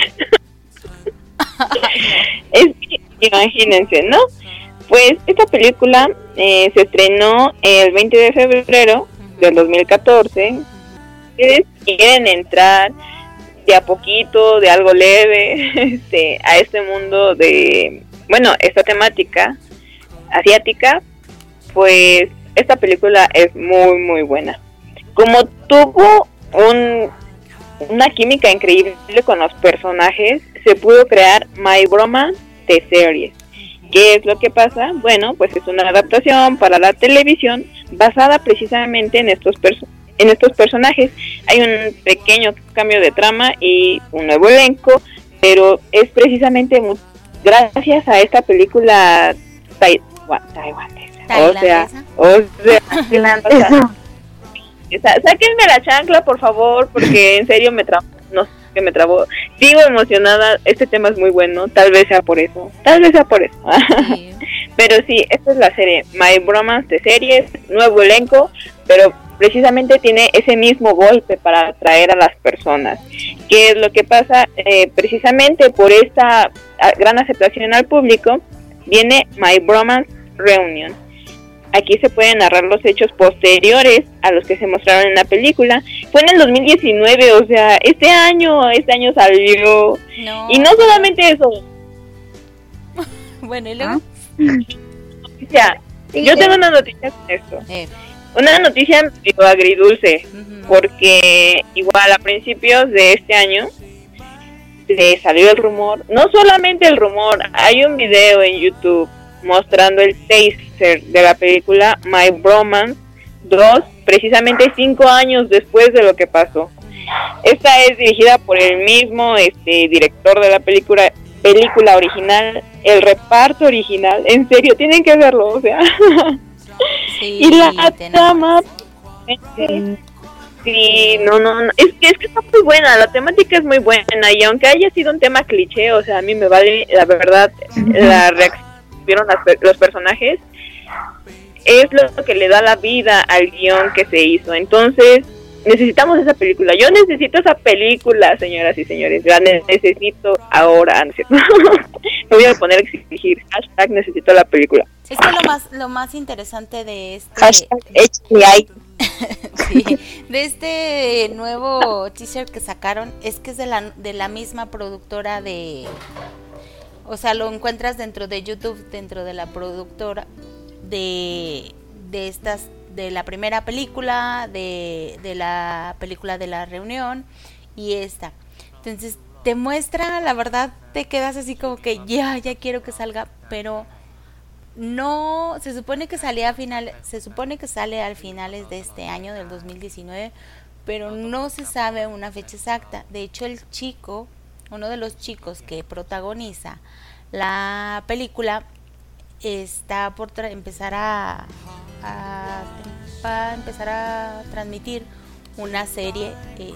D: Es que, imagínense, ¿no? Pues esta película se estrenó el 20 de febrero del 2014. Ustedes quieren entrar de a poquito, de algo leve, a este mundo de, bueno, esta temática asiática, pues esta película es muy muy buena. Como tuvo una química increíble con los personajes, se pudo crear My Bromance de series. ¿Qué es lo que pasa? Bueno, pues es una adaptación para la televisión basada precisamente en estos personajes. Hay un pequeño cambio de trama y un nuevo elenco, pero es precisamente gracias a esta película tailandesa. Sáquenme la chancla, por favor, porque en serio me trabó. Sigo emocionada, este tema es muy bueno, tal vez sea por eso. Sí. Pero sí, esta es la serie My Bromance de series, nuevo elenco, pero precisamente tiene ese mismo golpe para atraer a las personas. ¿Qué es lo que pasa? Precisamente por esta gran aceptación al público, viene My Bromance Reunion. Aquí se pueden narrar los hechos posteriores a los que se mostraron en la película. Fue en el 2019, o sea, este año salió. No. Y no solamente eso.
A: Bueno, ¿y luego?
D: Yo tengo una noticia con esto. Una noticia medio agridulce, porque igual a principios de este año le salió el rumor, no solamente el rumor, hay un video en YouTube mostrando el teaser de la película My Bromance 2, precisamente 5 años después de lo que pasó. Esta es dirigida por el mismo director de la película original, el reparto original, en serio, tienen que verlo, o sea.
A: Sí,
D: y la trama Sí, no. Es que está muy buena, la temática es muy buena. Y aunque haya sido un tema cliché, o sea, a mí me vale, la verdad, la reacción que tuvieron los personajes es lo que le da la vida al guión que se hizo. Entonces, necesitamos esa película. Yo necesito esa película, señoras y señores. La necesito ahora. ¿No es cierto? Me voy a poner a exigir. Hashtag necesito la película.
A: Es que lo más interesante de este...
E: Hashtag HDI.
A: Sí, de este nuevo teaser que sacaron es que es de la misma productora de... O sea, lo encuentras dentro de YouTube, dentro de la productora de estas, de la primera película, de la película de la reunión y esta. Entonces te muestra, la verdad te quedas así como que ya quiero que salga, pero no, se supone que sale al finales de este año, del 2019, pero no se sabe una fecha exacta. De hecho, uno de los chicos que protagoniza la película está por empezar a transmitir una serie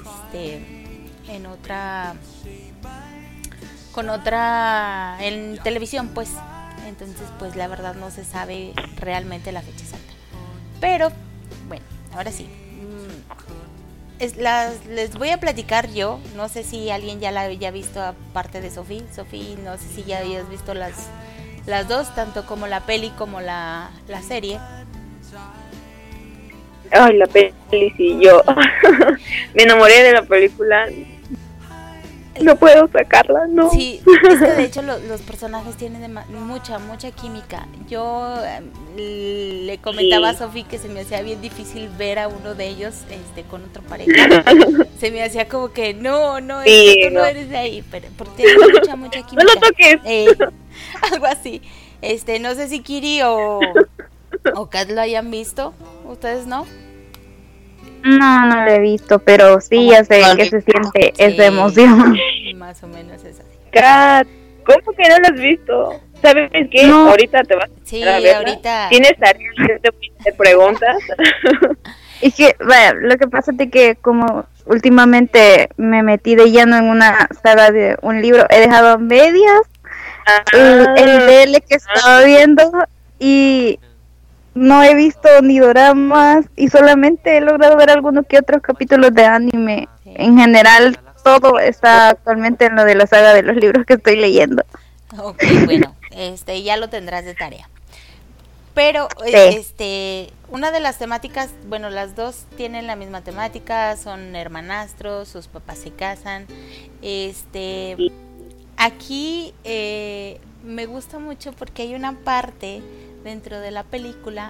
A: en televisión, pues. Entonces, pues la verdad no se sabe realmente la fecha exacta. Pero bueno, ahora sí, les voy a platicar yo. No sé si alguien ya la había visto aparte de Sofía. Sofía, no sé si ya habías visto las dos, tanto como la peli como la serie.
D: Ay, la peli, sí, yo me enamoré de la película. No puedo sacarla, no.
A: Sí, es que de hecho los personajes tienen mucha química. Yo le comentaba a Sofía que se me hacía bien difícil ver a uno de ellos con otro pareja. Se me hacía como que no, es que tú no eres de ahí, pero porque tiene mucha química.
D: No lo toques.
A: Algo así. No sé si Kiri o Kat lo hayan visto. ¿Ustedes no?
C: No lo he visto, pero sí, ya sé que se siente esa emoción.
A: Más o menos es así.
D: Kat, ¿cómo que no lo has visto? ¿Sabes qué?
C: No.
D: Ahorita te vas
A: Sí,
D: a ver.
A: ahorita.
D: ¿Tienes tarea de preguntas?
C: Es que, bueno, lo que pasa es que como últimamente me metí de lleno en una saga de un libro, he dejado a medias el DL que estaba viendo y no he visto ni doramas y solamente he logrado ver algunos que otros capítulos de anime.
A: Sí.
C: En general, todo está actualmente en lo de la saga de los libros que estoy leyendo.
A: Ok, bueno, ya lo tendrás de tarea. Pero,
C: Sí.
A: Una de las temáticas, bueno, las dos tienen la misma temática, son hermanastros, sus papás se casan. Aquí me gusta mucho porque hay una parte dentro de la película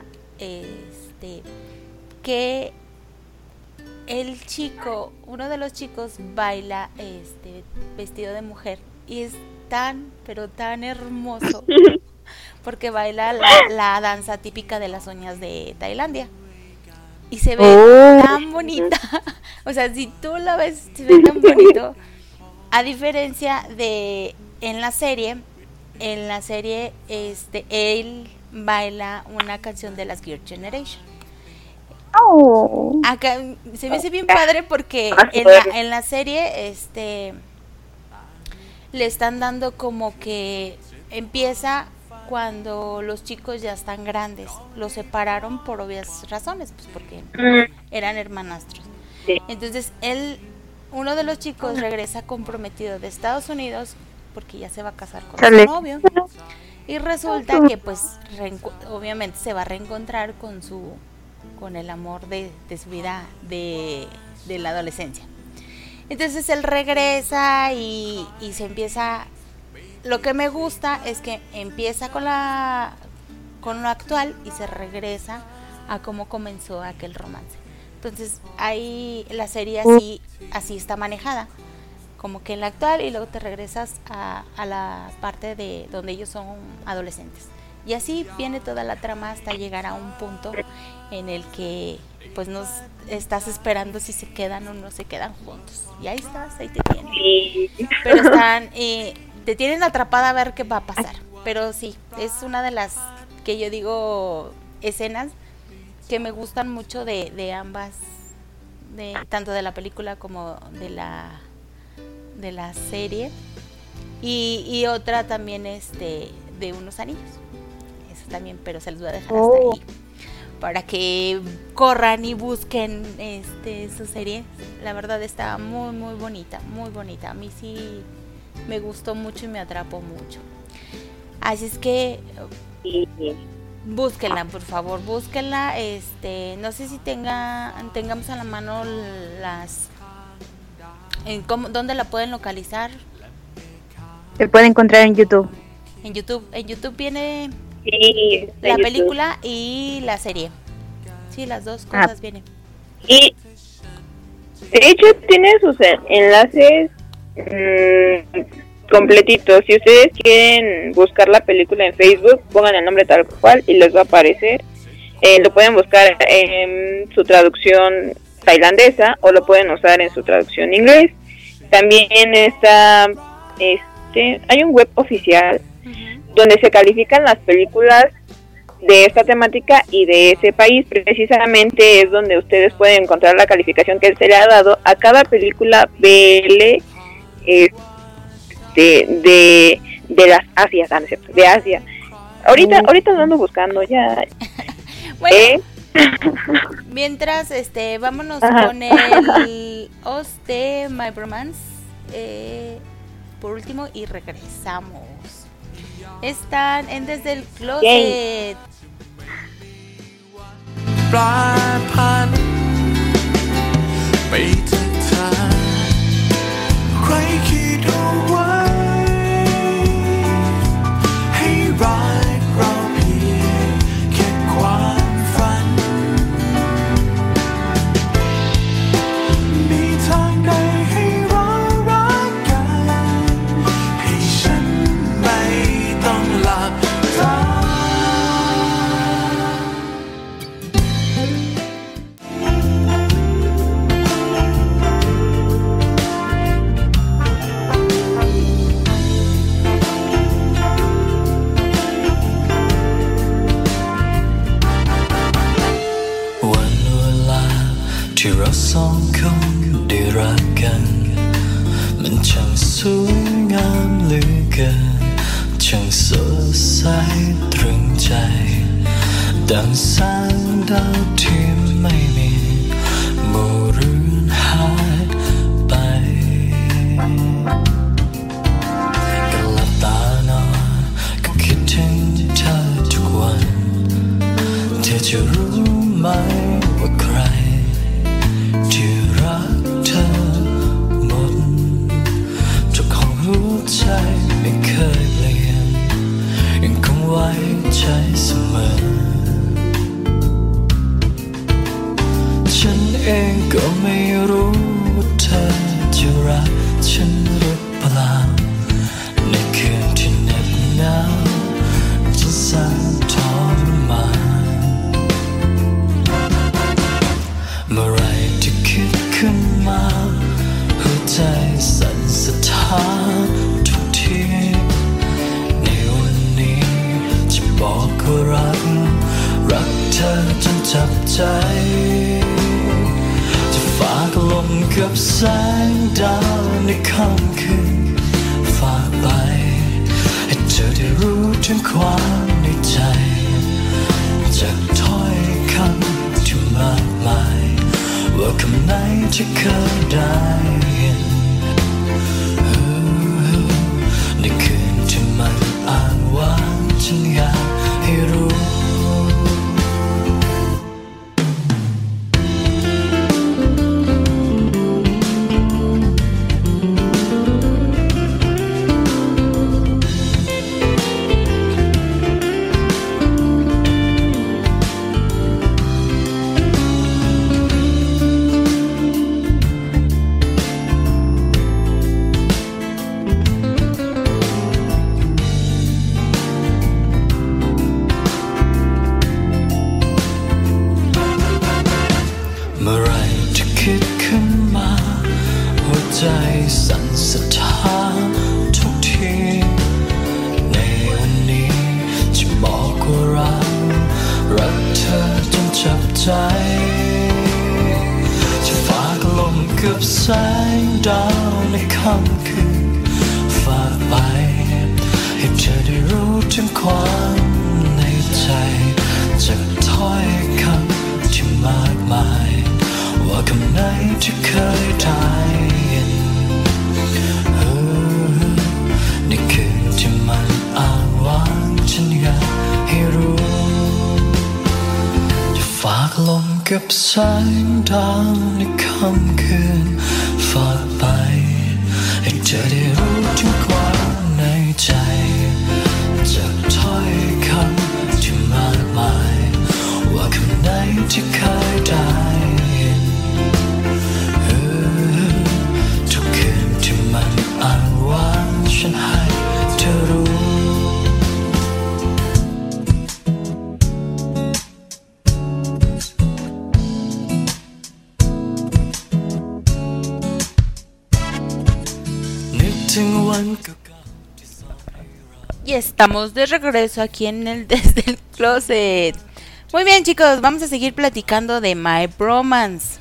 A: que uno de los chicos baila vestido de mujer y es pero tan hermoso porque baila la danza típica de las uñas de Tailandia y se ve tan bonita. O sea, si tú la ves, se ve tan bonito, a diferencia de en la serie él baila una canción de las Girl Generation. Acá se me hace bien padre porque en la serie le están dando como que empieza cuando los chicos ya están grandes. Los separaron por obvias razones, pues porque eran hermanastros.
D: Sí.
A: Entonces uno de los chicos regresa comprometido de Estados Unidos porque ya se va a casar con su novio. Y resulta que pues obviamente se va a reencontrar con el amor de su vida de la adolescencia. Entonces él regresa y se empieza. Lo que me gusta es que empieza con lo actual y se regresa a cómo comenzó aquel romance. Entonces ahí la serie así está manejada, como que en la actual, y luego te regresas a la parte de donde ellos son adolescentes. Y así viene toda la trama hasta llegar a un punto en el que pues nos estás esperando si se quedan o no se quedan juntos. Y ahí estás, ahí te tienen. Pero te tienen atrapada a ver qué va a pasar. Pero sí, es una de las que yo digo escenas que me gustan mucho de ambas de tanto de la película como de la serie. Y otra también de unos anillos. Eso también, pero se los voy a dejar hasta ahí para que corran y busquen su serie. La verdad está muy muy bonita, muy bonita. A mí sí me gustó mucho y me atrapó mucho. Así es que búsquenla, por favor, búsquenla. No sé si tengamos a la mano ¿dónde la pueden localizar?
C: Se puede encontrar en YouTube.
A: En YouTube viene
D: la
A: película y la serie. Sí, las dos cosas vienen.
D: Y de hecho tiene sus enlaces completitos. Si ustedes quieren buscar la película en Facebook, pongan el nombre tal cual y les va a aparecer. Lo pueden buscar en su traducción tailandesa o lo pueden usar en su traducción inglés. También está hay un web oficial donde se califican las películas de esta temática y de ese país. Precisamente es donde ustedes pueden encontrar la calificación que se le ha dado a cada película BL de las Asias, ¿no es cierto? De Asia. Ahorita ando buscando ya.
A: Bueno, mientras vámonos con el host de My Bromance por último y regresamos. Están en Desde el Closet.
B: ที่เราสองคนได้รักกันมันช่างสวยงามเหลือเกินช่างสดใสตรึงใจดังแสงดาวที่ไม่มีหมู่เรือนหายไปก็หลับตานอนก็คิดถึงเธอทุกวันเธอจะรู้ไหมว่าใครที่รักเธอหมดเจ้าของหัวใจไม่เคยเปลี่ยนยังคงไว้ใจเสมอฉันเองก็ไม่รู้ว่าเธอจะรักฉันหรือเปล่าในคืนที่เหน็บหนาวจะแสนทรมานเมื่อไรที่คิดขึ้นมาหัวใจสั่นสะท้านทุกทีในวันนี้จะบอกว่ารักเธอจนจับใจจะฝากลมกับแสงดาวในค่ำคืนฝากไปให้เธอได้รู้ถึงความในใจจากถ้อยคำที่มากมายว่าคำไหนที่เคยได้ยินในคืนที่มันอ้างว้างฉันอยากให้รู้เมื่อไรที่คิดขึ้นมาหัวใจสั่นสะท้านทุกทีในวันนี้จะบอกว่ารักเธอจนจับใจจะฝากกับแสงดาวในค่ำคืนฝากไปให้เธอได้รู้ถึงความในใจจากถ้อยคำที่มากมายว่าคำไหนที่เคยได้ยินในคืนที่มันอ้างว้างฉันอยากให้รู้จะฝากลมกับแสงดาวในค่ำคืนฝากไปให้เธอได้รู้ถึงความในใจจากถ้อยคำที่มากมายว่าคำไหนที่เคยได้ยินทุกคืนที่มันอ้างว้างฉันให้เธอรู้
A: Y estamos de regreso aquí en el Desde el Closet. Muy bien, chicos, vamos a seguir platicando de My Bromance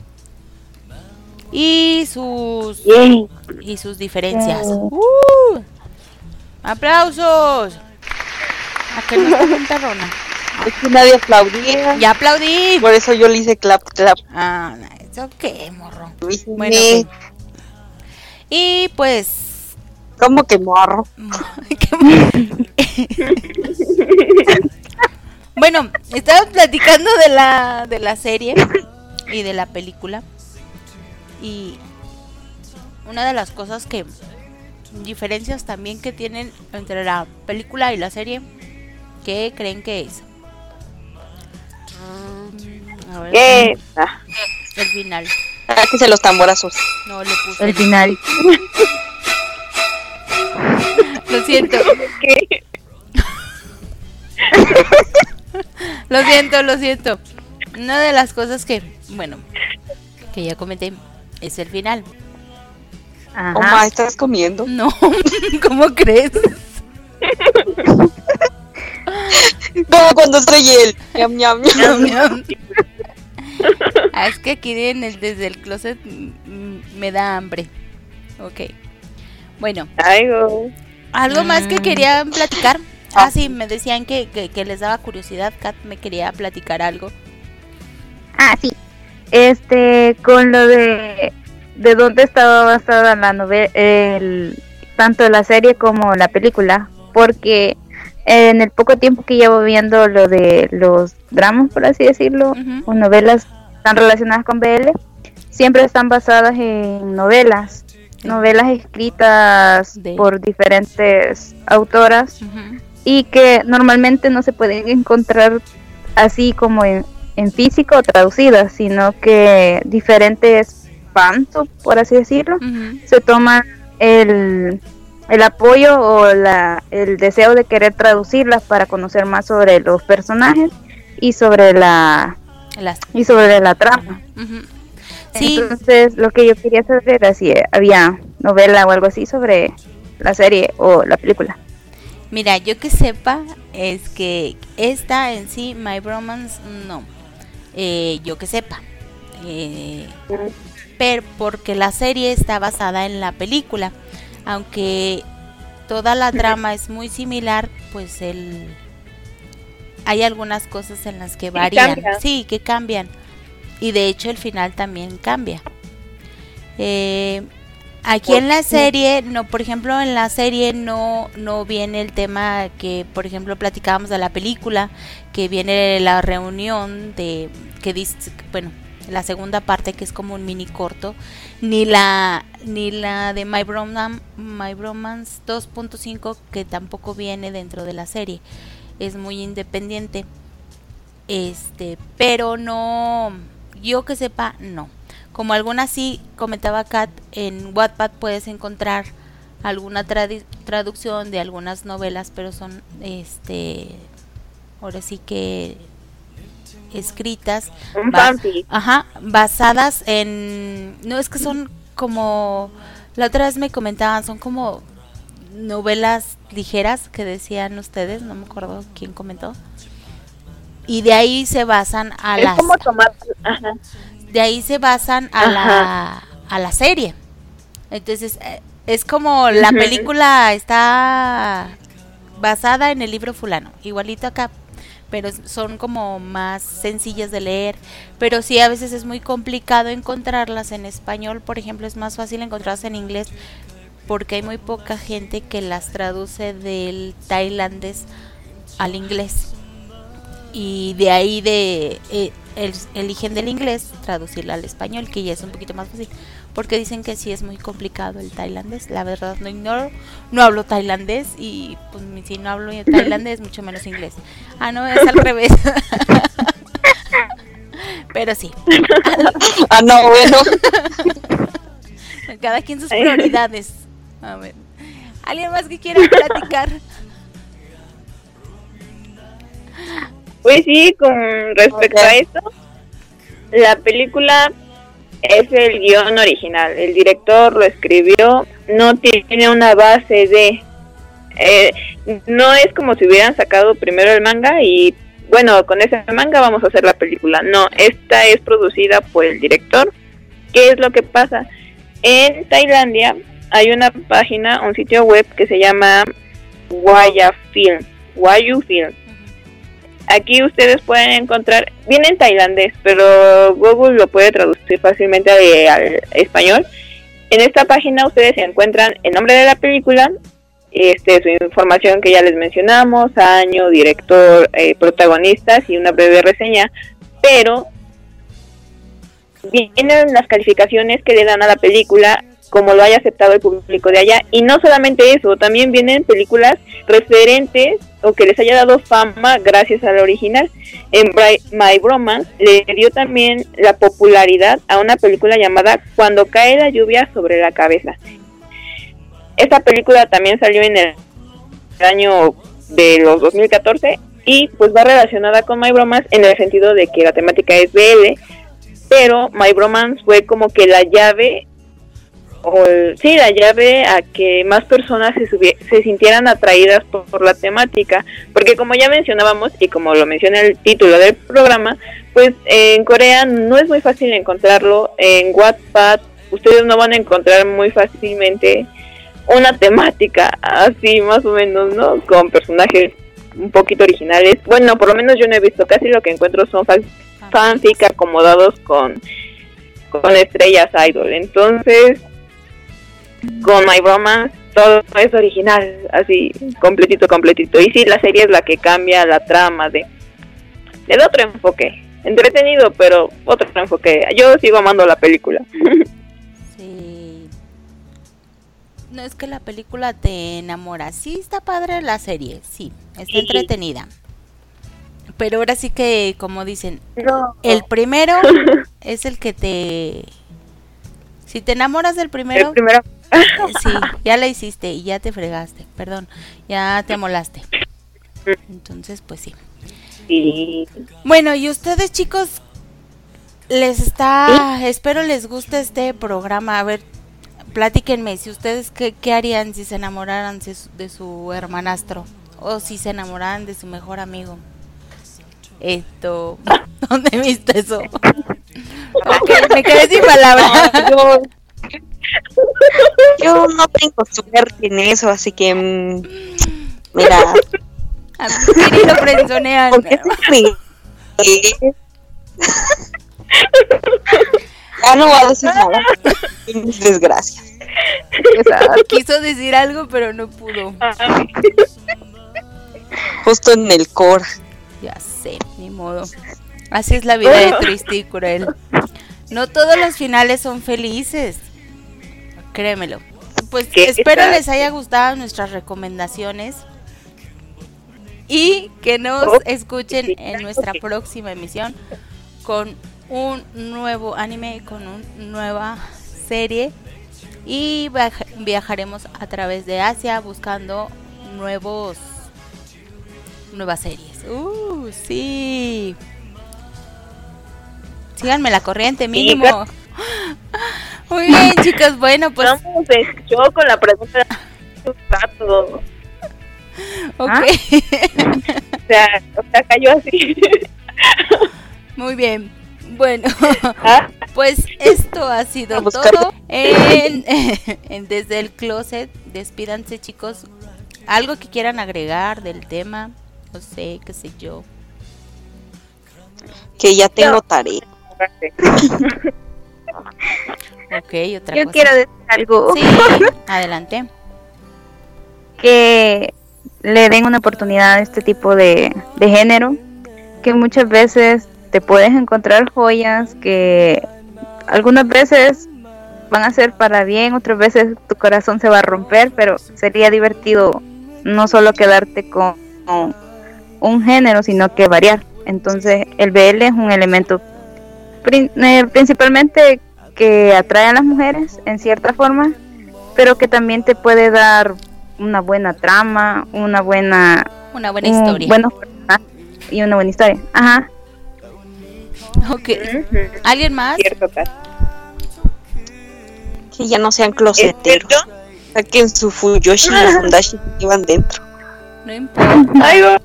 A: y sus diferencias. ¡Aplausos! ¿A qué no comenta Rona?
E: Es que nadie aplaudía.
A: ¡Ya aplaudí!
E: Por eso yo le hice clap, clap.
A: Ah, ¿eso qué, morro?
E: Bueno,
A: Bueno, ok. Y pues...
E: ¿Cómo que morro?
A: Bueno, estaba platicando de la serie y de la película. Y una de las cosas que... diferencias también que tienen entre la película y la serie, ¿qué creen que es? A ver,
E: ¿Qué?
A: el final.
E: Sáquense los tamborazos.
A: No le puse
C: El final.
A: Lo siento.
D: ¿Qué?
A: Lo siento. Una de las cosas que ya comenté es el final.
C: Ajá.
E: Oma, ¿estás comiendo?
A: No, ¿cómo crees?
E: Como cuando estoy él. Ñam, ñam, ñam.
A: Es que aquí desde el closet me da hambre. Ok. Bueno, algo más que querían platicar. Sí, me decían que les daba curiosidad. Kat me quería platicar algo.
C: Sí. Con lo de dónde estaba basada la novela, tanto la serie como la película, porque en el poco tiempo que llevo viendo lo de los dramas, por así decirlo, o novelas tan relacionadas con BL, siempre están basadas en novelas escritas por diferentes autoras y que normalmente no se pueden encontrar así como en físico o traducidas, sino que diferentes fans, por así decirlo, se toman el apoyo o el deseo de querer traducirlas para conocer más sobre los personajes y sobre la trama.
A: Sí.
C: Entonces lo que yo quería saber era si había novela o algo así sobre la serie o la película.
A: Mira, yo que sepa es que esta en sí, My Bromance, no. Yo que sepa. Pero porque la serie está basada en la película. Aunque toda la trama es muy similar, pues hay algunas cosas en las que varían. Sí, que cambian. Y de hecho el final también cambia. Aquí en la serie, no, por ejemplo, en la serie no viene el tema que, por ejemplo, platicábamos de la película, que viene la reunión que dice, bueno, la segunda parte que es como un mini corto, ni la de My Bromance 2.5 que tampoco viene dentro de la serie. Es muy independiente. Pero no, yo que sepa, no. Como algunas sí comentaba Kat, en Wattpad puedes encontrar alguna traducción de algunas novelas, pero son ahora sí que escritas basadas en, no, es que son como, la otra vez me comentaban, son como novelas ligeras que decían ustedes, no me acuerdo quién comentó, y de ahí se basan a
D: es como tomar,
A: de ahí se basan a a la serie. Entonces es como la película está basada en el libro fulano, igualito acá, pero son como más sencillas de leer, pero sí a veces es muy complicado encontrarlas en español. Por ejemplo, es más fácil encontrarlas en inglés porque hay muy poca gente que las traduce del tailandés al inglés, y de ahí eligen del inglés traducirla al español, que ya es un poquito más fácil, porque dicen que sí es muy complicado el tailandés. La verdad no ignoro, no hablo tailandés, y pues si no hablo tailandés mucho menos inglés. No, es al revés. Pero sí.
E: No, bueno.
A: Cada quien sus prioridades. A ver, ¿alguien más que quiera platicar?
D: Pues sí, con respecto a esto, la película es el guión original, el director lo escribió, no tiene una base de... no es como si hubieran sacado primero el manga y bueno, con ese manga vamos a hacer la película. No, esta es producida por el director. ¿Qué es lo que pasa? En Tailandia hay una página, un sitio web que se llama Wayu Film. Aquí ustedes pueden encontrar, viene en tailandés, pero Google lo puede traducir fácilmente al español. En esta página ustedes encuentran el nombre de la película, su información que ya les mencionamos, año, director, protagonistas y una breve reseña, pero vienen las calificaciones que le dan a la película, como lo haya aceptado el público de allá. Y no solamente eso, también vienen películas referentes o que les haya dado fama gracias al original. En My Bromance le dio también la popularidad a una película llamada Cuando cae la lluvia sobre la cabeza. Esta película también salió en el año de los 2014 y pues va relacionada con My Bromance en el sentido de que la temática es BL, pero My Bromance fue como que la llave la llave a que más personas se sintieran atraídas por la temática, porque como ya mencionábamos y como lo menciona el título del programa, pues en Corea no es muy fácil encontrarlo. En Wattpad ustedes no van a encontrar muy fácilmente una temática así más o menos, ¿no? Con personajes un poquito originales. Bueno, por lo menos yo no he visto, casi lo que encuentro son fanfic acomodados con estrellas idol. Entonces con My Bromance todo es original, así completito. Y sí, la serie es la que cambia la trama de otro enfoque, entretenido, pero otro enfoque. Yo sigo amando la película.
A: Sí. No, es que la película te enamora. Sí, está padre la serie, sí, está entretenida. Pero ahora sí que, como dicen, el primero es el que te... Si te enamoras del primero... Sí, ya la hiciste y ya te fregaste, perdón, ya te amolaste. Entonces, pues sí.
D: Sí.
A: Bueno, y ustedes, chicos, espero les guste este programa. A ver, platíquenme, si ustedes qué harían si se enamoraran de su hermanastro o si se enamoraran de su mejor amigo. ¿Dónde viste eso? Okay, me quedé sin palabras.
E: Yo no tengo suerte en eso, así que mira.
A: A mí sí lo frenzonean.
E: ¿Por qué te ríes? Ya no voy a decir nada. Desgracias.
A: Quiso decir algo, pero no pudo.
E: Justo en el core.
A: Ya sé, ni modo. Así es la vida de triste y cruel. No todos los finales son felices. Créemelo. Pues espero les haya gustado nuestras recomendaciones y que nos escuchen en nuestra próxima emisión con un nuevo anime, con una nueva serie, y viajaremos a través de Asia buscando nuevas series. Sí. Síganme la corriente, mínimo. Muy bien, chicos, bueno, pues
D: vamos de show con la pregunta de un rato.
A: Ok.
D: O sea, cayó así.
A: Muy bien. Bueno. Pues esto ha sido todo en Desde el Closet. Despídanse, chicos. Algo que quieran agregar del tema, no sé, qué sé yo.
E: Que ya tengo tarea.
A: Ok, otra
C: Yo
A: cosa.
C: quiero decir algo.
A: Sí, adelante.
C: Que le den una oportunidad a este tipo de género, que muchas veces te puedes encontrar joyas que algunas veces van a ser para bien, otras veces tu corazón se va a romper, pero sería divertido no solo quedarte con un género, sino que variar. Entonces el BL es un elemento principalmente que atrae a las mujeres en cierta forma, pero que también te puede dar una buena trama, una buena
A: historia.
C: Buenos personajes y una buena historia. Ajá.
A: Ok. ¿Alguien más?
D: Cierto caso.
E: Que ya no sean closeteros. Saquen su Fuyoshi y Fundashi que llevan dentro.
A: No importa.
D: Ay, va.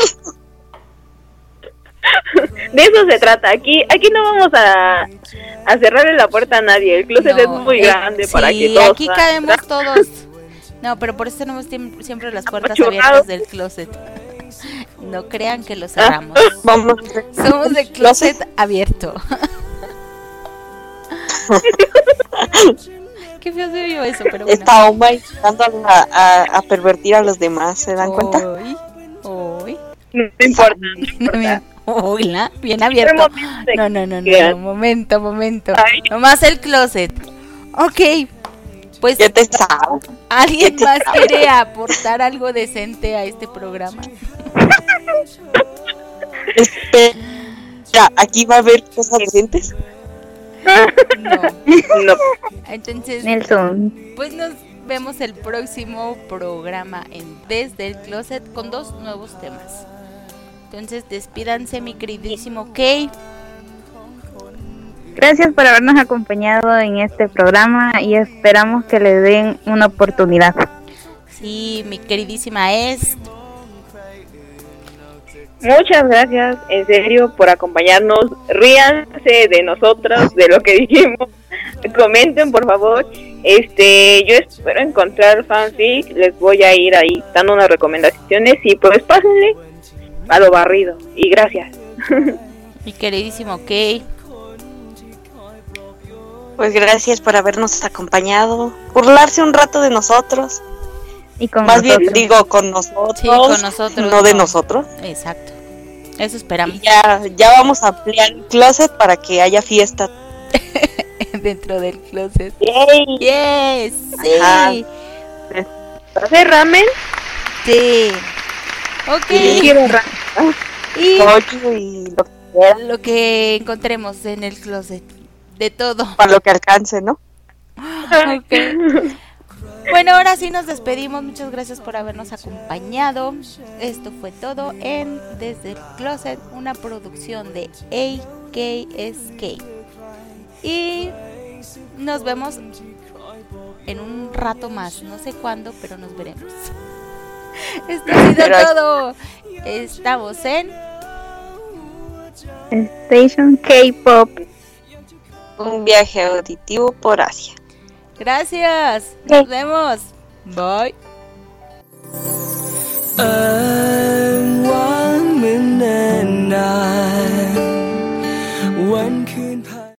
D: De eso se trata. Aquí no vamos a cerrarle la puerta a nadie. El closet es muy grande para que todos.
A: Aquí caemos todos. No, pero por eso tenemos siempre las puertas abiertas del closet. No crean que lo cerramos.
E: Vamos.
A: Somos de closet abierto. Qué feo se vio eso, pero bueno.
E: Está Oma intentando a pervertir a los demás, ¿se dan cuenta?
A: Hoy.
D: No importa.
A: Hola, bien abierto. No, momento.
D: Ay.
A: Nomás el closet. Ok, pues
E: Ya te sabes.
A: ¿alguien más quiere aportar algo decente a este programa?
E: Espera, aquí va a haber cosas decentes.
A: No. Entonces,
C: Nelson,
A: pues nos vemos el próximo programa en Desde el Closet con 2 nuevos temas. Entonces, despídanse, mi queridísimo Kay.
C: gracias por habernos acompañado en este programa y esperamos que le den una oportunidad.
A: Sí, mi queridísima Es.
D: Muchas gracias, en serio, por acompañarnos. Ríanse de nosotros, de lo que dijimos. Comenten, por favor. Yo espero encontrar fanfic. Les voy a ir ahí dando unas recomendaciones y pues pásenle a lo barrido. Y gracias.
A: Mi queridísimo Kay.
E: Pues gracias por habernos acompañado. Burlarse un rato de nosotros.
C: Y con
E: Más
C: nosotros.
E: bien digo con nosotros.
A: Sí, con nosotros.
E: No de nosotros.
A: Exacto. Eso esperamos.
E: Y ya vamos a ampliar el closet para que haya fiesta.
A: Dentro del closet.
E: ¡Yay!
A: Yes, sí.
E: Ajá.
D: ¿Va a ser ramen?
A: Sí. Ok.
D: Quiero ramen.
A: Y
E: Pollo y lo que quieran,
A: lo que encontremos en el closet. De todo.
E: para lo que alcance, ¿no?
A: Ok. Bueno, ahora sí nos despedimos. Muchas gracias por habernos acompañado. Esto fue todo en Desde el Closet, una producción de AKSK. Y nos vemos en un rato más. No sé cuándo, pero nos veremos. Esto ha sido todo. Estamos en
C: Station K-Pop.
E: Un viaje auditivo por Asia.
A: Gracias. Nos vemos. Bye.
B: I'm one man and I oneคืนผ่าน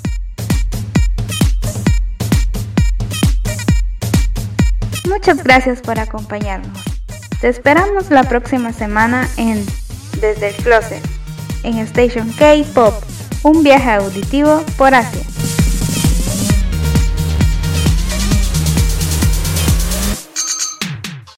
C: Muchas gracias por acompañarnos. Te esperamos la próxima semana en Desde el Closet, en Station K-Pop, un viaje auditivo por Asia.